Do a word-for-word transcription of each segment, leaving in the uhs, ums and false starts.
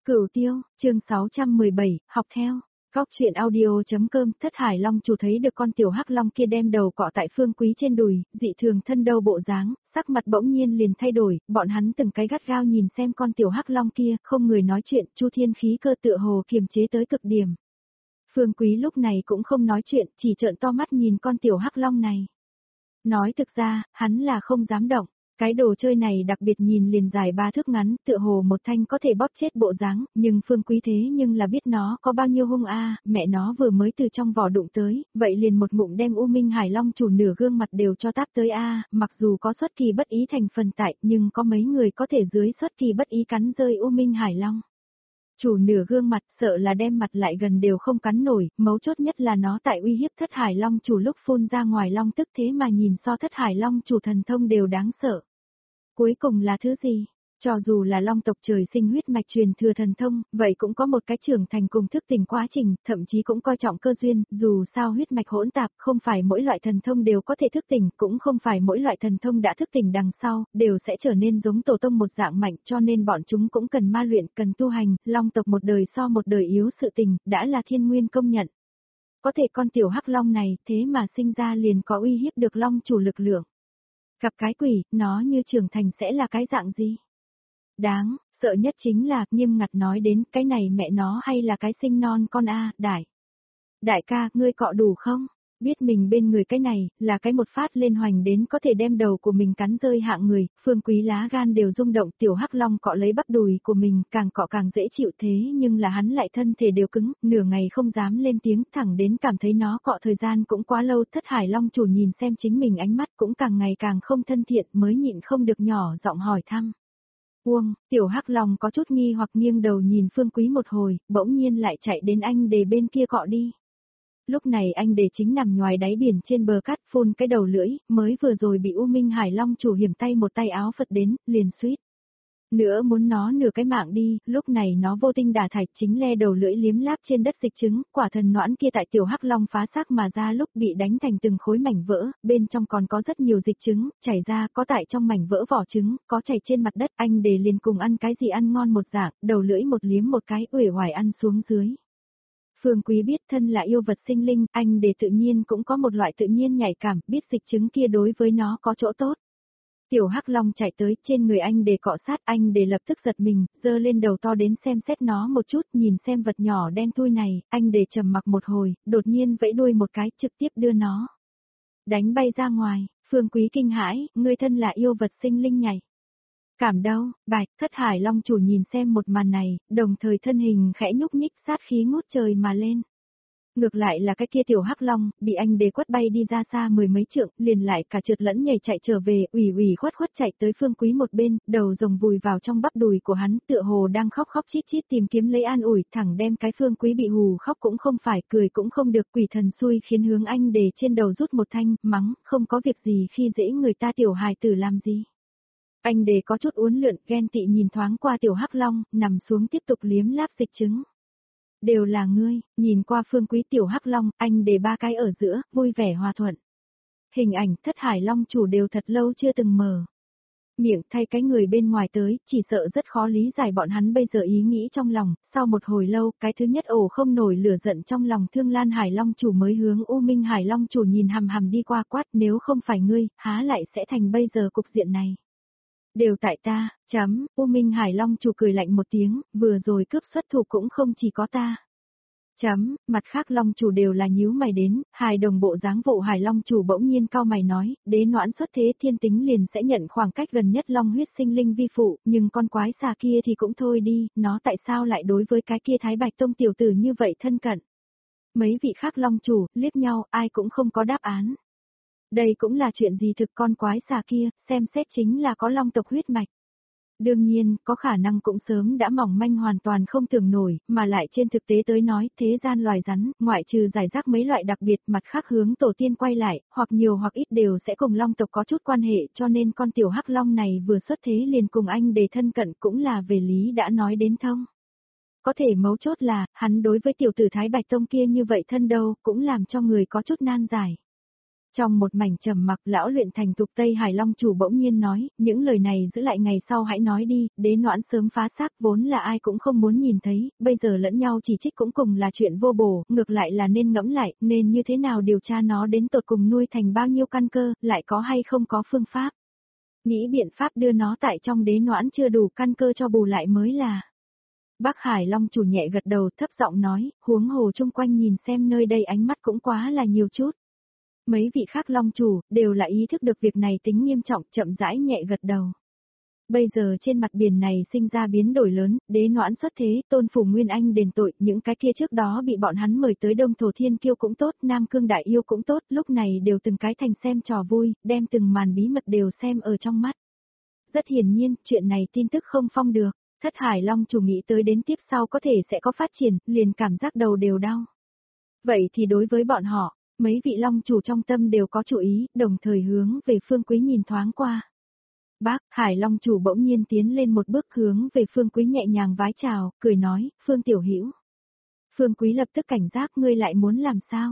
Cửu Tiêu, chương sáu trăm mười bảy, học theo. Góc truyện audio.com. Thất Hải Long chủ thấy được con tiểu hắc long kia đem đầu cọ tại Phương Quý trên đùi, dị thường thân đâu bộ dáng, sắc mặt bỗng nhiên liền thay đổi, bọn hắn từng cái gắt gao nhìn xem con tiểu hắc long kia, không người nói chuyện, Chu Thiên khí cơ tựa hồ kiềm chế tới cực điểm. Phương Quý lúc này cũng không nói chuyện, chỉ trợn to mắt nhìn con tiểu hắc long này. Nói thực ra, hắn là không dám động. Cái đồ chơi này đặc biệt nhìn liền dài ba thước ngắn, tựa hồ một thanh có thể bóp chết bộ dáng, nhưng Phương Quý thế nhưng là biết nó có bao nhiêu hung a, mẹ nó vừa mới từ trong vỏ đụng tới, vậy liền một ngụm đem U Minh Hải Long chủ nửa gương mặt đều cho táp tới a, mặc dù có xuất kỳ bất ý thành phần tại, nhưng có mấy người có thể dưới xuất kỳ bất ý cắn rơi U Minh Hải Long. Chủ nửa gương mặt sợ là đem mặt lại gần đều không cắn nổi, mấu chốt nhất là nó tại uy hiếp Thất Hải Long chủ lúc phun ra ngoài long tức thế mà nhìn so Thất Hải Long chủ thần thông đều đáng sợ. Cuối cùng là thứ gì? Cho dù là long tộc trời sinh huyết mạch truyền thừa thần thông, vậy cũng có một cái trưởng thành cùng thức tỉnh quá trình, thậm chí cũng coi trọng cơ duyên, dù sao huyết mạch hỗn tạp, không phải mỗi loại thần thông đều có thể thức tỉnh, cũng không phải mỗi loại thần thông đã thức tỉnh đằng sau, đều sẽ trở nên giống tổ tông một dạng mạnh, cho nên bọn chúng cũng cần ma luyện, cần tu hành, long tộc một đời so một đời yếu sự tình, đã là thiên nguyên công nhận. Có thể con tiểu hắc long này, thế mà sinh ra liền có uy hiếp được long chủ lực lượng. Gặp cái quỷ, nó như trưởng thành sẽ là cái dạng gì? Đáng, sợ nhất chính là, nghiêm ngặt nói đến, cái này mẹ nó hay là cái sinh non con a, đại. Đại ca, ngươi cọ đủ không? Biết mình bên người cái này, là cái một phát lên hoành đến có thể đem đầu của mình cắn rơi hạng người, Phương Quý lá gan đều rung động, tiểu hắc long cọ lấy bắp đùi của mình, càng cọ càng dễ chịu thế nhưng là hắn lại thân thể đều cứng, nửa ngày không dám lên tiếng, thẳng đến cảm thấy nó cọ thời gian cũng quá lâu. Thất Hải Long chủ nhìn xem chính mình ánh mắt cũng càng ngày càng không thân thiện, mới nhịn không được nhỏ giọng hỏi thăm. Uông, tiểu hắc long có chút nghi hoặc nghiêng đầu nhìn Phương Quý một hồi, bỗng nhiên lại chạy đến anh đề bên kia cọ đi. Lúc này anh đề chính nằm ngoài đáy biển trên bờ cát phun cái đầu lưỡi, mới vừa rồi bị U Minh Hải Long chủ hiểm tay một tay áo phật đến, liền suýt nữa muốn nó nửa cái mạng đi, lúc này nó vô tinh đả thạch chính le đầu lưỡi liếm láp trên đất dịch trứng, quả thần noãn kia tại tiểu hắc long phá xác mà ra lúc bị đánh thành từng khối mảnh vỡ, bên trong còn có rất nhiều dịch trứng, chảy ra, có tại trong mảnh vỡ vỏ trứng, có chảy trên mặt đất, anh đề liền cùng ăn cái gì ăn ngon một dạng, đầu lưỡi một liếm một cái, uể oải ăn xuống dưới. Phương Quý biết thân là yêu vật sinh linh, anh đề tự nhiên cũng có một loại tự nhiên nhạy cảm, biết dịch trứng kia đối với nó có chỗ tốt. Tiểu hắc long chạy tới trên người anh đề cọ sát, anh đề lập tức giật mình, giơ lên đầu to đến xem xét nó một chút, nhìn xem vật nhỏ đen thui này, anh đề trầm mặc một hồi, đột nhiên vẫy đuôi một cái trực tiếp đưa nó đánh bay ra ngoài. Phương Quý kinh hãi, người thân là yêu vật sinh linh nhảy. Cảm đâu, bạch, Thất Hải Long chủ nhìn xem một màn này, đồng thời thân hình khẽ nhúc nhích sát khí ngút trời mà lên. Ngược lại là cái kia tiểu hắc long, bị anh đề quất bay đi ra xa mười mấy trượng, liền lại cả trượt lẫn nhảy chạy trở về, ủy ủy khuất khuất chạy tới Phương Quý một bên, đầu rồng vùi vào trong bắp đùi của hắn, tựa hồ đang khóc khóc chít chít tìm kiếm lấy an ủi, thẳng đem cái Phương Quý bị hù khóc cũng không phải, cười cũng không được, quỷ thần xui khiến hướng anh đề trên đầu rút một thanh, mắng, không có việc gì khi dễ người ta tiểu hài tử làm gì. Anh đề có chút uốn lượn, ghen tị nhìn thoáng qua tiểu hắc long, nằm xuống tiếp tục liếm láp dịch trứng. Đều là ngươi, nhìn qua Phương Quý tiểu hắc long, anh đề ba cái ở giữa, vui vẻ hòa thuận. Hình ảnh Thất Hải Long chủ đều thật lâu chưa từng mở miệng thay cái người bên ngoài tới, chỉ sợ rất khó lý giải bọn hắn bây giờ ý nghĩ trong lòng. Sau một hồi lâu, cái thứ nhất ổ không nổi lửa giận trong lòng Thương Lan Hải Long chủ mới hướng U Minh Hải Long chủ nhìn hằm hằm đi qua quát, nếu không phải ngươi, há lại sẽ thành bây giờ cục diện này. Đều tại ta, chấm, U Minh Hải Long chủ cười lạnh một tiếng, vừa rồi cướp xuất thủ cũng không chỉ có ta. Chấm, mặt khác Long chủ đều là nhíu mày đến, hài đồng bộ dáng vụ Hải Long chủ bỗng nhiên cao mày nói, đế noãn xuất thế thiên tính liền sẽ nhận khoảng cách gần nhất Long huyết sinh linh vi phụ, nhưng con quái xà kia thì cũng thôi đi, nó tại sao lại đối với cái kia Thái Bạch Tông tiểu tử như vậy thân cận. Mấy vị khác Long chủ, liếc nhau, ai cũng không có đáp án. Đây cũng là chuyện gì thực con quái xà kia, xem xét chính là có long tộc huyết mạch. Đương nhiên, có khả năng cũng sớm đã mỏng manh hoàn toàn không tưởng nổi, mà lại trên thực tế tới nói, thế gian loài rắn, ngoại trừ giải rác mấy loại đặc biệt, mặt khác hướng tổ tiên quay lại, hoặc nhiều hoặc ít đều sẽ cùng long tộc có chút quan hệ, cho nên con tiểu hắc long này vừa xuất thế liền cùng anh đề thân cận cũng là về lý đã nói đến thông. Có thể mấu chốt là, hắn đối với tiểu tử Thái Bạch Tông kia như vậy thân đâu, cũng làm cho người có chút nan giải. Trong một mảnh trầm mặc, lão luyện thành thục Tây Hải Long chủ bỗng nhiên nói, những lời này giữ lại ngày sau hãy nói đi, Đế Noãn sớm phá xác vốn là ai cũng không muốn nhìn thấy, bây giờ lẫn nhau chỉ trích cũng cùng là chuyện vô bổ, ngược lại là nên ngẫm lại, nên như thế nào điều tra nó đến tột cùng nuôi thành bao nhiêu căn cơ, lại có hay không có phương pháp. Nghĩ biện pháp đưa nó tại trong Đế Noãn chưa đủ căn cơ cho bù lại mới là. Bắc Hải Long chủ nhẹ gật đầu thấp giọng nói, huống hồ chung quanh nhìn xem nơi đây ánh mắt cũng quá là nhiều chút. Mấy vị khác Long chủ, đều là ý thức được việc này tính nghiêm trọng, chậm rãi nhẹ gật đầu. Bây giờ trên mặt biển này sinh ra biến đổi lớn, Đế Noãn xuất thế, Tôn Phủ Nguyên Anh đền tội, những cái kia trước đó bị bọn hắn mời tới Đông Thổ Thiên Kiêu cũng tốt, Nam Cương Đại Yêu cũng tốt, lúc này đều từng cái thành xem trò vui, đem từng màn bí mật đều xem ở trong mắt. Rất hiển nhiên, chuyện này tin tức không phong được, Thất Hải Long chủ nghĩ tới đến tiếp sau có thể sẽ có phát triển, liền cảm giác đầu đều đau. Vậy thì đối với bọn họ, mấy vị Long chủ trong tâm đều có chủ ý, đồng thời hướng về Phương Quý nhìn thoáng qua. Bác, Hải Long chủ bỗng nhiên tiến lên một bước hướng về Phương Quý nhẹ nhàng vái chào, cười nói, Phương Tiểu Hữu. Phương Quý lập tức cảnh giác, ngươi lại muốn làm sao?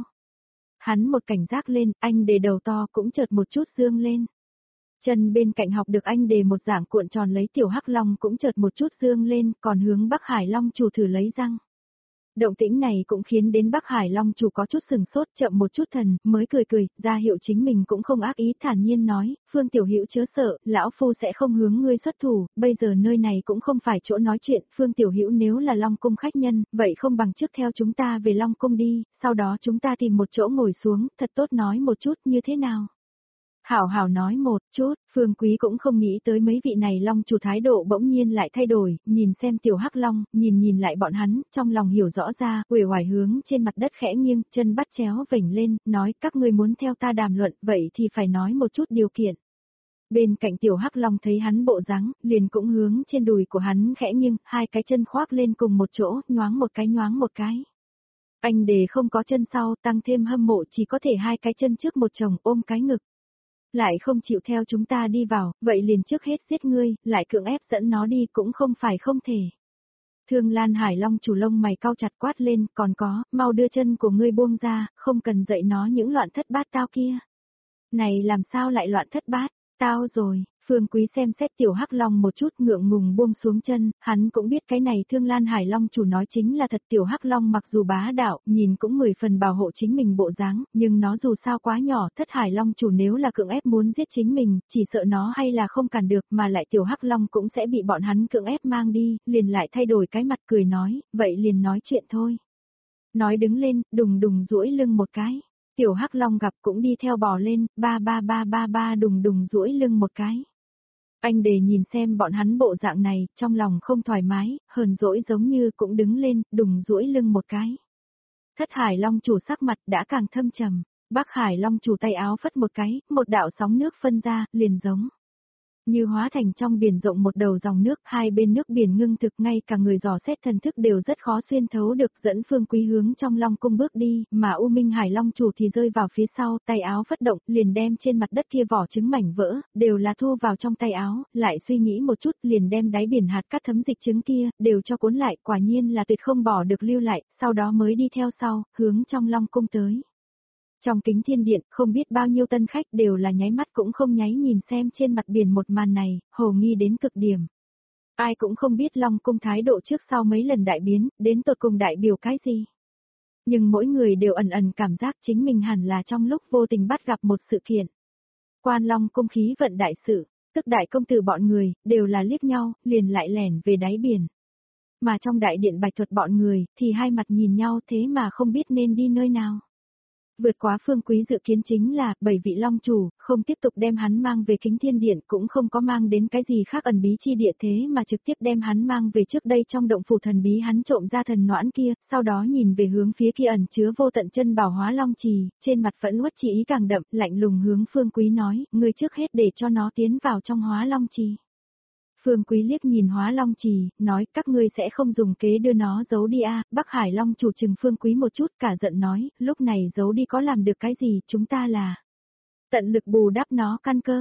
Hắn một cảnh giác lên, anh đề đầu to cũng chợt một chút dương lên. Chân bên cạnh học được anh đề một dạng cuộn tròn lấy Tiểu Hắc Long cũng chợt một chút dương lên, còn hướng Bắc Hải Long chủ thử lấy răng. Động tĩnh này cũng khiến đến Bắc Hải Long chủ có chút sừng sốt, chậm một chút thần, mới cười cười, ra hiệu chính mình cũng không ác ý, thản nhiên nói, Phương Tiểu Hữu chớ sợ, lão phu sẽ không hướng ngươi xuất thủ, bây giờ nơi này cũng không phải chỗ nói chuyện, Phương Tiểu Hữu nếu là Long cung khách nhân, vậy không bằng trước theo chúng ta về Long cung đi, sau đó chúng ta tìm một chỗ ngồi xuống, thật tốt nói một chút như thế nào. Hảo hảo nói một chút, Phương Quý cũng không nghĩ tới mấy vị này Long chủ thái độ bỗng nhiên lại thay đổi, nhìn xem Tiểu Hắc Long, nhìn nhìn lại bọn hắn, trong lòng hiểu rõ ra, uể oải hướng trên mặt đất khẽ nghiêng, chân bắt chéo vểnh lên, nói các ngươi muốn theo ta đàm luận, vậy thì phải nói một chút điều kiện. Bên cạnh Tiểu Hắc Long thấy hắn bộ dáng, liền cũng hướng trên đùi của hắn khẽ nghiêng, hai cái chân khoác lên cùng một chỗ, nhoáng một cái nhoáng một cái. Anh đề không có chân sau, tăng thêm hâm mộ chỉ có thể hai cái chân trước một chồng ôm cái ngực. Lại không chịu theo chúng ta đi vào, vậy liền trước hết giết ngươi, lại cưỡng ép dẫn nó đi cũng không phải không thể. Thương Lan Hải Long chủ lông mày cau chặt quát lên, còn có, mau đưa chân của ngươi buông ra, không cần dạy nó những loạn thất bát tao kia. Này làm sao lại loạn thất bát, tao rồi. Phương Quý xem xét Tiểu Hắc Long một chút ngượng ngùng buông xuống chân, hắn cũng biết cái này Thương Lan Hải Long chủ nói chính là thật. Tiểu Hắc Long mặc dù bá đạo, nhìn cũng mười phần bảo hộ chính mình bộ dáng, nhưng nó dù sao quá nhỏ, Thất Hải Long chủ nếu là cưỡng ép muốn giết chính mình, chỉ sợ nó hay là không cản được, mà lại Tiểu Hắc Long cũng sẽ bị bọn hắn cưỡng ép mang đi, liền lại thay đổi cái mặt cười nói, vậy liền nói chuyện thôi. Nói đứng lên, đùng đùng duỗi lưng một cái. Tiểu Hắc Long gặp cũng đi theo bò lên, ba ba ba ba ba đùng đùng duỗi lưng một cái. Anh đề nhìn xem bọn hắn bộ dạng này, trong lòng không thoải mái, hờn dỗi giống như cũng đứng lên, đùng duỗi lưng một cái. Thất Hải Long chủ sắc mặt đã càng thâm trầm, Bắc Hải Long chủ tay áo phất một cái, một đạo sóng nước phân ra, liền giống như hóa thành trong biển rộng một đầu dòng nước, hai bên nước biển ngưng thực, ngay cả người dò xét thần thức đều rất khó xuyên thấu được, dẫn Phương Quý hướng trong Long cung bước đi, mà U Minh Hải Long chủ thì rơi vào phía sau, tay áo phất động, liền đem trên mặt đất kia vỏ trứng mảnh vỡ, đều là thu vào trong tay áo, lại suy nghĩ một chút, liền đem đáy biển hạt cát thấm dịch trứng kia, đều cho cuốn lại, quả nhiên là tuyệt không bỏ được lưu lại, sau đó mới đi theo sau, hướng trong Long cung tới. Trong kính thiên điện, không biết bao nhiêu tân khách đều là nháy mắt cũng không nháy nhìn xem trên mặt biển một màn này, hồ nghi đến cực điểm. Ai cũng không biết Long cung thái độ trước sau mấy lần đại biến, đến tột cùng đại biểu cái gì. Nhưng mỗi người đều ẩn ẩn cảm giác chính mình hẳn là trong lúc vô tình bắt gặp một sự kiện. Quan Long cung khí vận đại sự, tức đại công tử bọn người, đều là liếc nhau, liền lại lẻn về đáy biển. Mà trong đại điện Bạch Thuật bọn người, thì hai mặt nhìn nhau thế mà không biết nên đi nơi nào. Vượt quá Phương Quý dự kiến chính là, bảy vị Long chủ, không tiếp tục đem hắn mang về kính thiên điện, cũng không có mang đến cái gì khác ẩn bí chi địa thế mà trực tiếp đem hắn mang về trước đây trong động phủ thần bí hắn trộm ra thần noãn kia, sau đó nhìn về hướng phía kia ẩn chứa vô tận chân bảo Hóa Long trì, trên mặt phẫn uất chỉ ý càng đậm, lạnh lùng hướng Phương Quý nói, ngươi trước hết để cho nó tiến vào trong Hóa Long trì. Phương Quý liếc nhìn Hóa Long trì, nói các ngươi sẽ không dùng kế đưa nó giấu đi à, Bắc Hải Long chủ chừng Phương Quý một chút cả giận nói, lúc này giấu đi có làm được cái gì, chúng ta là tận lực bù đắp nó căn cơ.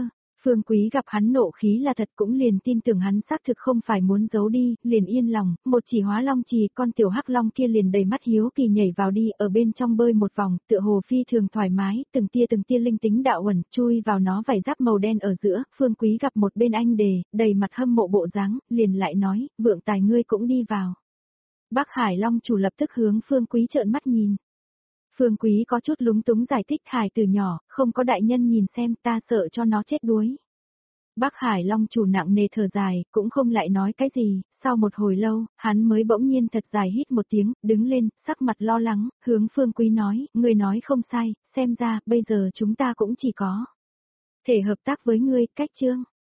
Phương Quý gặp hắn nộ khí là thật cũng liền tin tưởng hắn xác thực không phải muốn giấu đi, liền yên lòng, một chỉ hóa long trì con tiểu hắc long kia liền đầy mắt hiếu kỳ nhảy vào đi ở bên trong bơi một vòng, tựa hồ phi thường thoải mái, từng tia từng tia linh tính đạo ẩn chui vào nó vảy giáp màu đen ở giữa, Phương Quý gặp một bên anh đề, đầy mặt hâm mộ bộ dáng, liền lại nói, vượng tài ngươi cũng đi vào. Bắc Hải Long chủ lập tức hướng Phương Quý trợn mắt nhìn. Phương Quý có chút lúng túng giải thích Hải từ nhỏ, không có đại nhân nhìn xem ta sợ cho nó chết đuối. Bắc Hải Long chủ nặng nề thở dài, cũng không lại nói cái gì, sau một hồi lâu, hắn mới bỗng nhiên thật dài hít một tiếng, đứng lên, sắc mặt lo lắng, hướng Phương Quý nói, người nói không sai, xem ra, bây giờ chúng ta cũng chỉ có thể hợp tác với ngươi, cách chương.